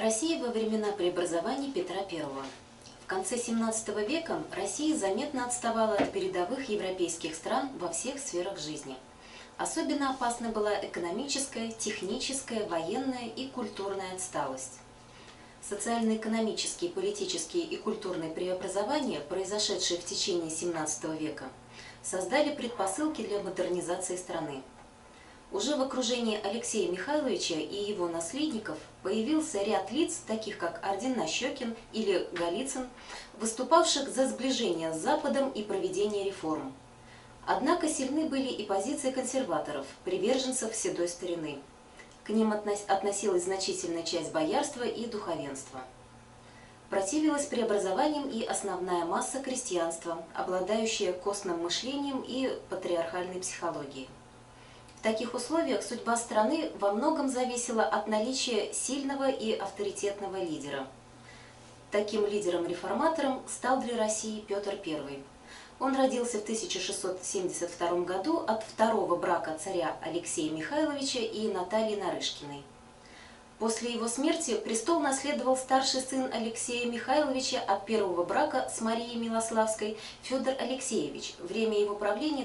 Россия во времена преобразований Петра I. В конце XVII века Россия заметно отставала от передовых европейских стран во всех сферах жизни. Особенно опасна была экономическая, техническая, военная и культурная отсталость. Социально-экономические, политические и культурные преобразования, произошедшие в течение XVII века, создали предпосылки для модернизации страны. Уже в окружении Алексея Михайловича и его наследников появился ряд лиц, таких как Ардин Нащекин или Голицын, выступавших за сближение с Западом и проведение реформ. Однако сильны были и позиции консерваторов, приверженцев седой старины. К ним относилась значительная часть боярства и духовенства. Противилась преобразованиям и основная масса крестьянства, обладающая костным мышлением и патриархальной психологией. В таких условиях судьба страны во многом зависела от наличия сильного и авторитетного лидера. Таким лидером-реформатором стал для России Петр I. Он родился в 1672 году от второго брака царя Алексея Михайловича и Натальи Нарышкиной. После его смерти престол наследовал старший сын Алексея Михайловича от первого брака с Марией Милославской Федор Алексеевич. Время его правления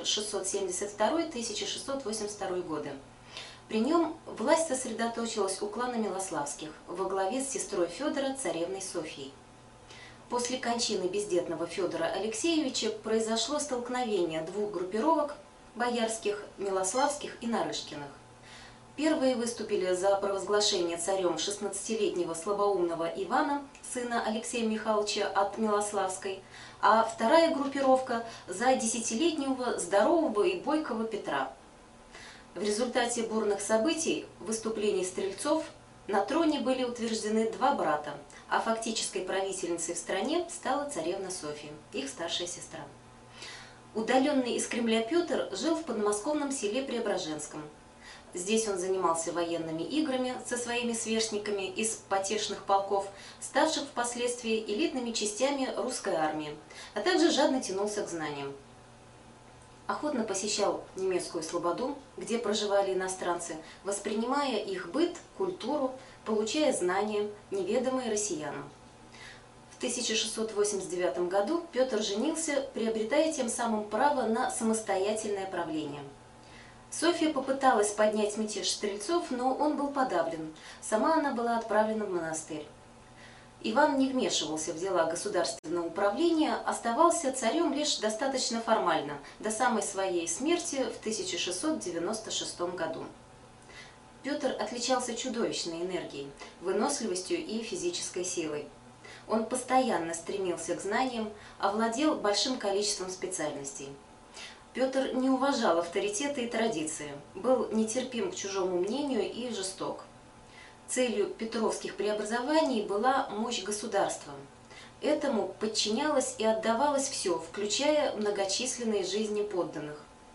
1672-1682 годы. При нем власть сосредоточилась у клана Милославских во главе с сестрой Федора, царевной Софьей. После кончины бездетного Федора Алексеевича произошло столкновение двух группировок – боярских, Милославских и Нарышкиных. Первые выступили за провозглашение царем 16-летнего слабоумного Ивана, сына Алексея Михайловича от Милославской, а вторая группировка – за 10-летнего здорового и бойкого Петра. В результате бурных событий, выступлений стрельцов, на троне были утверждены два брата, а фактической правительницей в стране стала царевна Софья, их старшая сестра. Удаленный из Кремля Петр жил в подмосковном селе Преображенском. Здесь он занимался военными играми со своими сверстниками из потешных полков, ставших впоследствии элитными частями русской армии, а также жадно тянулся к знаниям. Охотно посещал немецкую слободу, где проживали иностранцы, воспринимая их быт, культуру, получая знания, неведомые россиянам. В 1689 году Петр женился, приобретая тем самым право на самостоятельное правление. Софья попыталась поднять мятеж стрельцов, но он был подавлен. Сама она была отправлена в монастырь. Иван не вмешивался в дела государственного управления, оставался царем лишь достаточно формально, до самой своей смерти в 1696 году. Петр отличался чудовищной энергией, выносливостью и физической силой. Он постоянно стремился к знаниям, овладел большим количеством специальностей. Петр не уважал авторитеты и традиции, был нетерпим к чужому мнению и жесток. Целью петровских преобразований была мощь государства. Этому подчинялось и отдавалось все, включая многочисленные жизни подданных.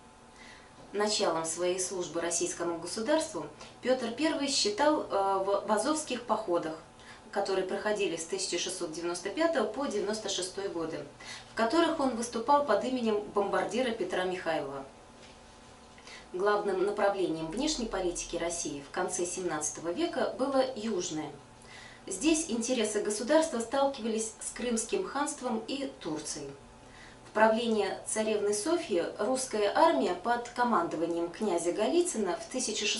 Началом своей службы российскому государству Петр I считал в азовских походах, которые проходили с 1695 по 1696 годы, в которых он выступал под именем бомбардира Петра Михайлова. Главным направлением внешней политики России в конце XVII века было южное. Здесь интересы государства сталкивались с Крымским ханством и Турцией. В правление царевны Софьи русская армия под командованием князя Голицына в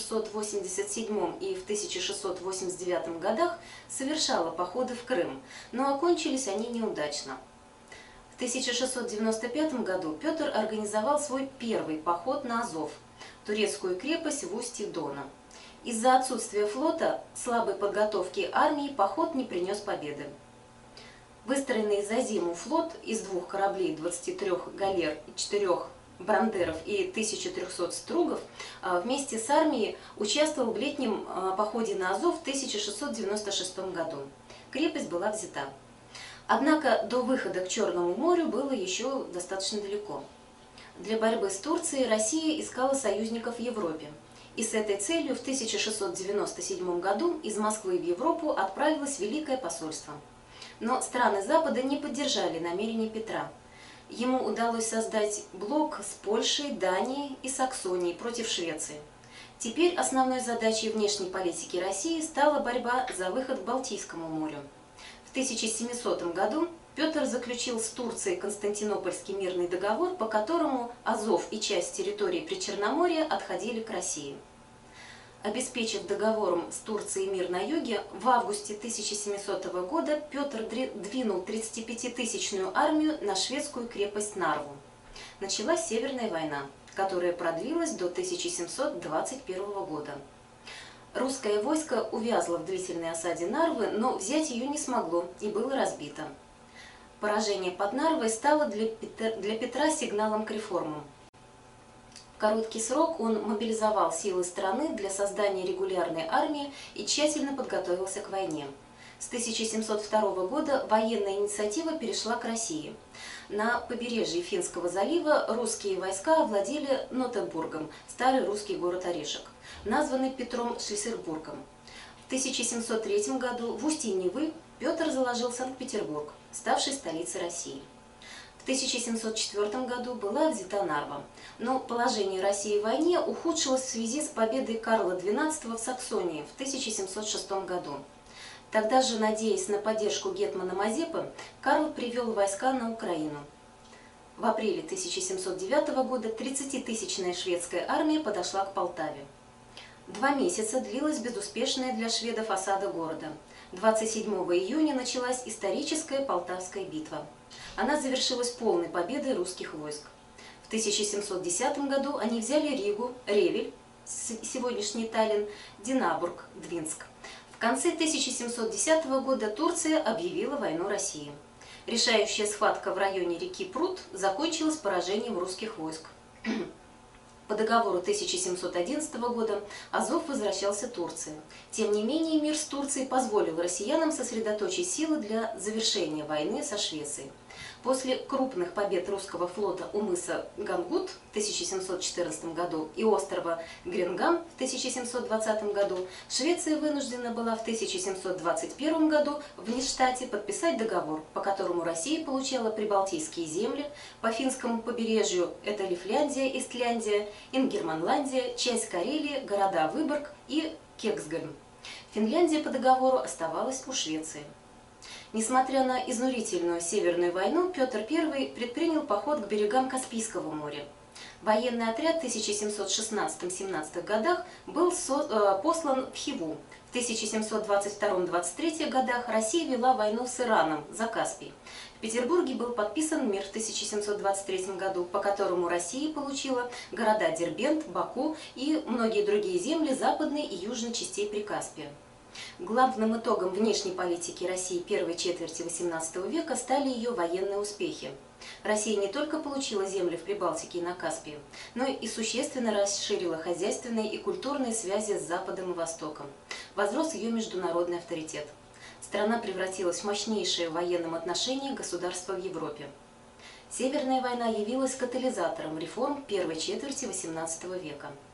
1687 и в 1689 годах совершала походы в Крым, но окончились они неудачно. В 1695 году Петр организовал свой первый поход на Азов, турецкую крепость в устье Дона. Из-за отсутствия флота, слабой подготовки армии поход не принес победы. Выстроенный за зиму флот из 2 кораблей, 23 галер, 4 брандеров и 1300 стругов вместе с армией участвовал в летнем походе на Азов в 1696 году. Крепость была взята. Однако до выхода к Черному морю было еще достаточно далеко. Для борьбы с Турцией Россия искала союзников в Европе. И с этой целью в 1697 году из Москвы в Европу отправилось Великое посольство. Но страны Запада не поддержали намерения Петра. Ему удалось создать блок с Польшей, Данией и Саксонией против Швеции. Теперь основной задачей внешней политики России стала борьба за выход к Балтийскому морю. В 1700 году Петр заключил с Турцией Константинопольский мирный договор, по которому Азов и часть территории Причерноморья отходили к России. Обеспечив договором с Турцией мир на юге, в августе 1700 года Петр двинул 35-тысячную армию на шведскую крепость Нарву. Началась Северная война, которая продлилась до 1721 года. Русское войско увязло в длительной осаде Нарвы, но взять ее не смогло и было разбито. Поражение под Нарвой стало для Петра сигналом к реформам. В короткий срок он мобилизовал силы страны для создания регулярной армии и тщательно подготовился к войне. С 1702 года военная инициатива перешла к России. На побережье Финского залива русские войска овладели Нотебургом, старый русский город Орешек, названный Петром Шлиссельбургом. В 1703 году в устье Невы Петр заложил Санкт-Петербург, ставший столицей России. В 1704 году была взята Нарва, но положение России в войне ухудшилось в связи с победой Карла XII в Саксонии в 1706 году. Тогда же, надеясь на поддержку гетмана Мазепы, Карл привел войска на Украину. В апреле 1709 года 30-тысячная шведская армия подошла к Полтаве. 2 месяца длилась безуспешная для шведов осада города. 27 июня началась историческая Полтавская битва. Она завершилась полной победой русских войск. В 1710 году они взяли Ригу, Ревель, сегодняшний Таллин, Динабург, Двинск. В конце 1710 года Турция объявила войну России. Решающая схватка в районе реки Прут закончилась поражением русских войск. По договору 1711 года Азов возвращался Турции. Тем не менее, мир с Турцией позволил россиянам сосредоточить силы для завершения войны со Швецией. После крупных побед русского флота у мыса Гангут в 1714 году и острова Гренгам в 1720 году Швеция вынуждена была в 1721 году в Ништате подписать договор, по которому Россия получала прибалтийские земли, по финскому побережью это Лифляндия, Истляндия, Ингерманландия, часть Карелии, города Выборг и Кексгольм. Финляндия по договору оставалась у Швеции. Несмотря на изнурительную Северную войну, Петр I предпринял поход к берегам Каспийского моря. Военный отряд в 1716-17 годах был послан в Хиву. В 1722-23 годах Россия вела войну с Ираном за Каспий. В Петербурге был подписан мир в 1723 году, по которому Россия получила города Дербент, Баку и многие другие земли западной и южной частей Прикаспия. Главным итогом внешней политики России первой четверти XVIII века стали ее военные успехи. Россия не только получила земли в Прибалтике и на Каспии, но и существенно расширила хозяйственные и культурные связи с Западом и Востоком. Возрос ее международный авторитет. Страна превратилась в мощнейшее в военном отношении государство в Европе. Северная война явилась катализатором реформ первой четверти XVIII века.